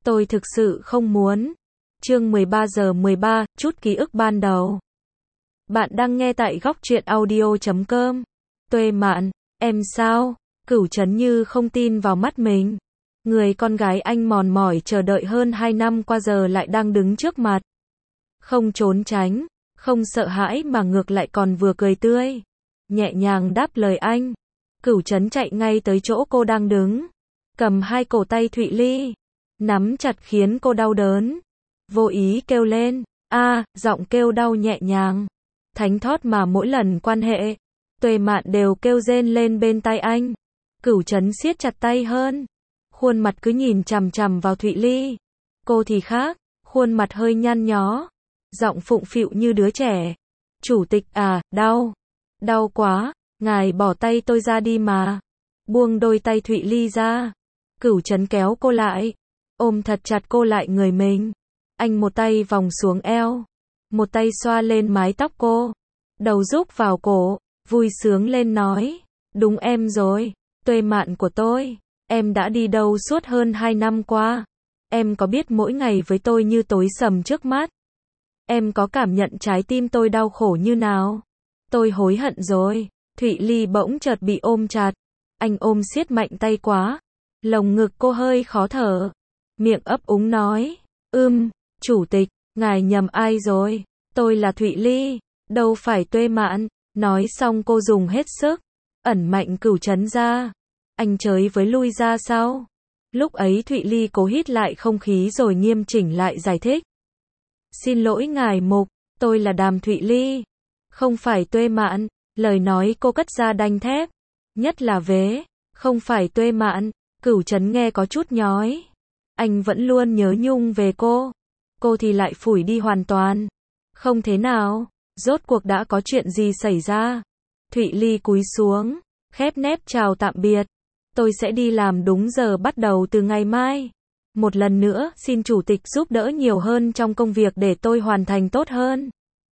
Tôi thực sự không muốn. Chương 13:13, chút ký ức ban đầu. Bạn đang nghe tại góc truyện audio.com. Tuệ Mạn, em sao? Cửu Chấn như không tin vào mắt mình. Người con gái anh mòn mỏi chờ đợi hơn 2 năm qua giờ lại đang đứng trước mặt. Không trốn tránh, không sợ hãi mà ngược lại còn vừa cười tươi. Nhẹ nhàng đáp lời anh. Cửu Chấn chạy ngay tới chỗ cô đang đứng. Cầm hai cổ tay Thụy Ly. Nắm chặt khiến cô đau đớn. Vô ý kêu lên. Giọng kêu đau nhẹ nhàng. Thánh thót mà mỗi lần quan hệ. Tuệ Mạn đều kêu rên lên bên tai anh. Cửu Chấn siết chặt tay hơn. Khuôn mặt cứ nhìn chằm chằm vào Thụy Ly. Cô thì khác. Khuôn mặt hơi nhăn nhó. Giọng phụng phịu như đứa trẻ. Chủ tịch đau. Đau quá. Ngài bỏ tay tôi ra đi mà. Buông đôi tay Thụy Ly ra. Cửu Chấn kéo cô lại. Ôm thật chặt cô lại người mình. Anh một tay vòng xuống eo. Một tay xoa lên mái tóc cô. Đầu rúc vào cổ. Vui sướng lên nói. Đúng em rồi. Tuệ Mạn của tôi. Em đã đi đâu suốt hơn 2 năm qua. Em có biết mỗi ngày với tôi như tối sầm trước mắt. Em có cảm nhận trái tim tôi đau khổ như nào. Tôi hối hận rồi. Thụy Ly bỗng chợt bị ôm chặt. Anh ôm siết mạnh tay quá. Lồng ngực cô hơi khó thở. Miệng ấp úng nói. Chủ tịch, ngài nhầm ai rồi. Tôi là Thụy Ly, đâu phải Tuệ Mạn. Nói xong cô dùng hết sức. Ẩn mạnh Cửu Chấn ra. Anh chới với lui ra sau. Lúc ấy Thụy Ly cố hít lại không khí rồi nghiêm chỉnh lại giải thích. Xin lỗi ngài Mục, tôi là Đàm Thụy Ly. Không phải Tuệ Mạn. Lời nói cô cất ra đanh thép. Nhất là vế. Không phải Tuệ Mạn. Cửu Chấn nghe có chút nhói. Anh vẫn luôn nhớ nhung về cô. Cô thì lại phủi đi hoàn toàn. Không thế nào. Rốt cuộc đã có chuyện gì xảy ra. Thụy Ly cúi xuống. Khép nép chào tạm biệt. Tôi sẽ đi làm đúng giờ bắt đầu từ ngày mai. Một lần nữa, xin chủ tịch giúp đỡ nhiều hơn trong công việc để tôi hoàn thành tốt hơn.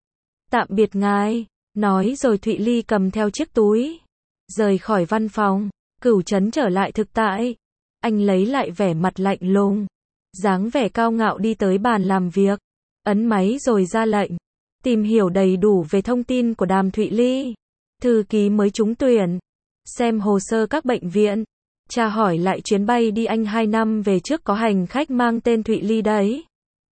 Tạm biệt ngài. Nói rồi Thụy Ly cầm theo chiếc túi. Rời khỏi văn phòng. Cửu Chấn trở lại thực tại. Anh lấy lại vẻ mặt lạnh lùng. Dáng vẻ cao ngạo đi tới bàn làm việc. Ấn máy rồi ra lệnh. Tìm hiểu đầy đủ về thông tin của Đàm Thụy Ly. Thư ký mới trúng tuyển. Xem hồ sơ các bệnh viện. Tra hỏi lại chuyến bay đi Anh 2 năm về trước có hành khách mang tên Thụy Ly đấy.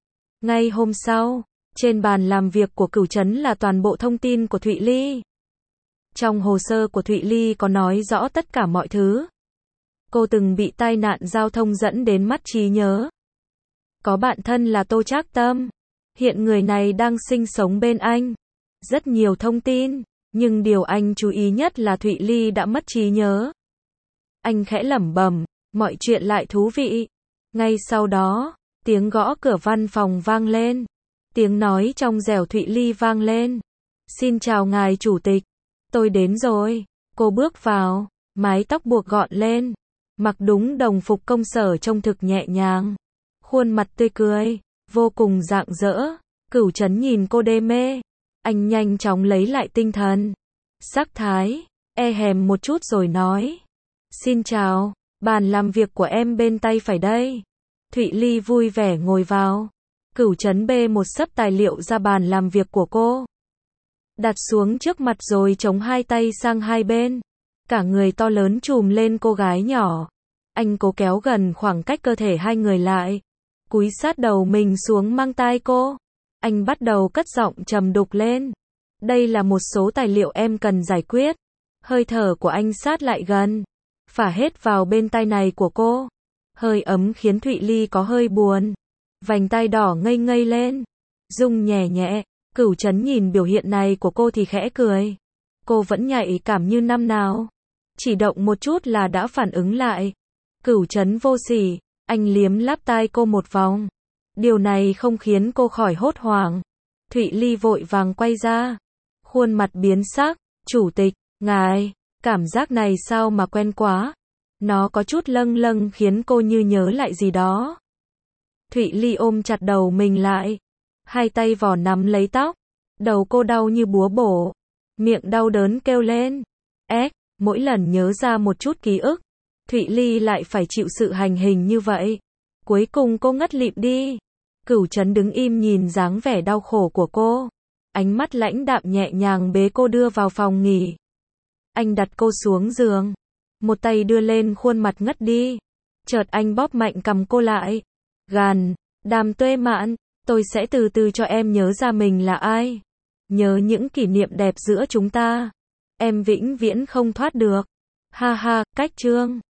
Ngay hôm sau, trên bàn làm việc của Cửu Chấn là toàn bộ thông tin của Thụy Ly. Trong hồ sơ của Thụy Ly có nói rõ tất cả mọi thứ. Cô từng bị tai nạn giao thông dẫn đến mất trí nhớ. Có bạn thân là Tô Trác Tâm. Hiện người này đang sinh sống bên anh. Rất nhiều thông tin, nhưng điều anh chú ý nhất là Thụy Ly đã mất trí nhớ. Anh khẽ lẩm bẩm, mọi chuyện lại thú vị. Ngay sau đó, tiếng gõ cửa văn phòng vang lên. Tiếng nói trong trẻo Thụy Ly vang lên. Xin chào ngài chủ tịch. Tôi đến rồi. Cô bước vào, mái tóc buộc gọn lên. Mặc đúng đồng phục công sở trông thực nhẹ nhàng. Khuôn mặt tươi cười, vô cùng rạng rỡ. Cửu Chấn nhìn cô đê mê. Anh nhanh chóng lấy lại tinh thần. Sắc thái, hèm một chút rồi nói. Xin chào, bàn làm việc của em bên tay phải đây. Thụy Ly vui vẻ ngồi vào. Cửu Chấn bê một xấp tài liệu ra bàn làm việc của cô. Đặt xuống trước mặt rồi chống hai tay sang hai bên. Cả người to lớn trùm lên cô gái nhỏ. Anh cố kéo gần khoảng cách cơ thể hai người lại. Cúi sát đầu mình xuống mang tai cô. Anh bắt đầu cất giọng trầm đục lên. Đây là một số tài liệu em cần giải quyết. Hơi thở của anh sát lại gần. Phả hết vào bên tai này của cô. Hơi ấm khiến Thụy Ly có hơi buồn. Vành tai đỏ ngây ngây lên. Rung nhẹ nhẹ. Cửu Chấn nhìn biểu hiện này của cô thì khẽ cười. Cô vẫn nhạy cảm như năm nào. Chỉ động một chút là đã phản ứng lại. Cửu Chấn vô sỉ. Anh liếm láp tai cô một vòng. Điều này không khiến cô khỏi hốt hoảng. Thụy Ly vội vàng quay ra. Khuôn mặt biến sắc. Chủ tịch, ngài, cảm giác này sao mà quen quá. Nó có chút lâng lâng khiến cô như nhớ lại gì đó. Thụy Ly ôm chặt đầu mình lại. Hai tay vò nắm lấy tóc. Đầu cô đau như búa bổ. Miệng đau đớn kêu lên. Mỗi lần nhớ ra một chút ký ức, Thụy Ly lại phải chịu sự hành hình như vậy. Cuối cùng cô ngất lịm đi. Cửu Trấn đứng im nhìn dáng vẻ đau khổ của cô. Ánh mắt lãnh đạm nhẹ nhàng bế cô đưa vào phòng nghỉ. Anh đặt cô xuống giường. Một tay đưa lên khuôn mặt ngất đi. Chợt anh bóp mạnh cầm cô lại. Gàn, Đàm Tuệ Mạn, tôi sẽ từ từ cho em nhớ ra mình là ai. Nhớ những kỷ niệm đẹp giữa chúng ta. Em vĩnh viễn không thoát được. Ha ha, cách chương.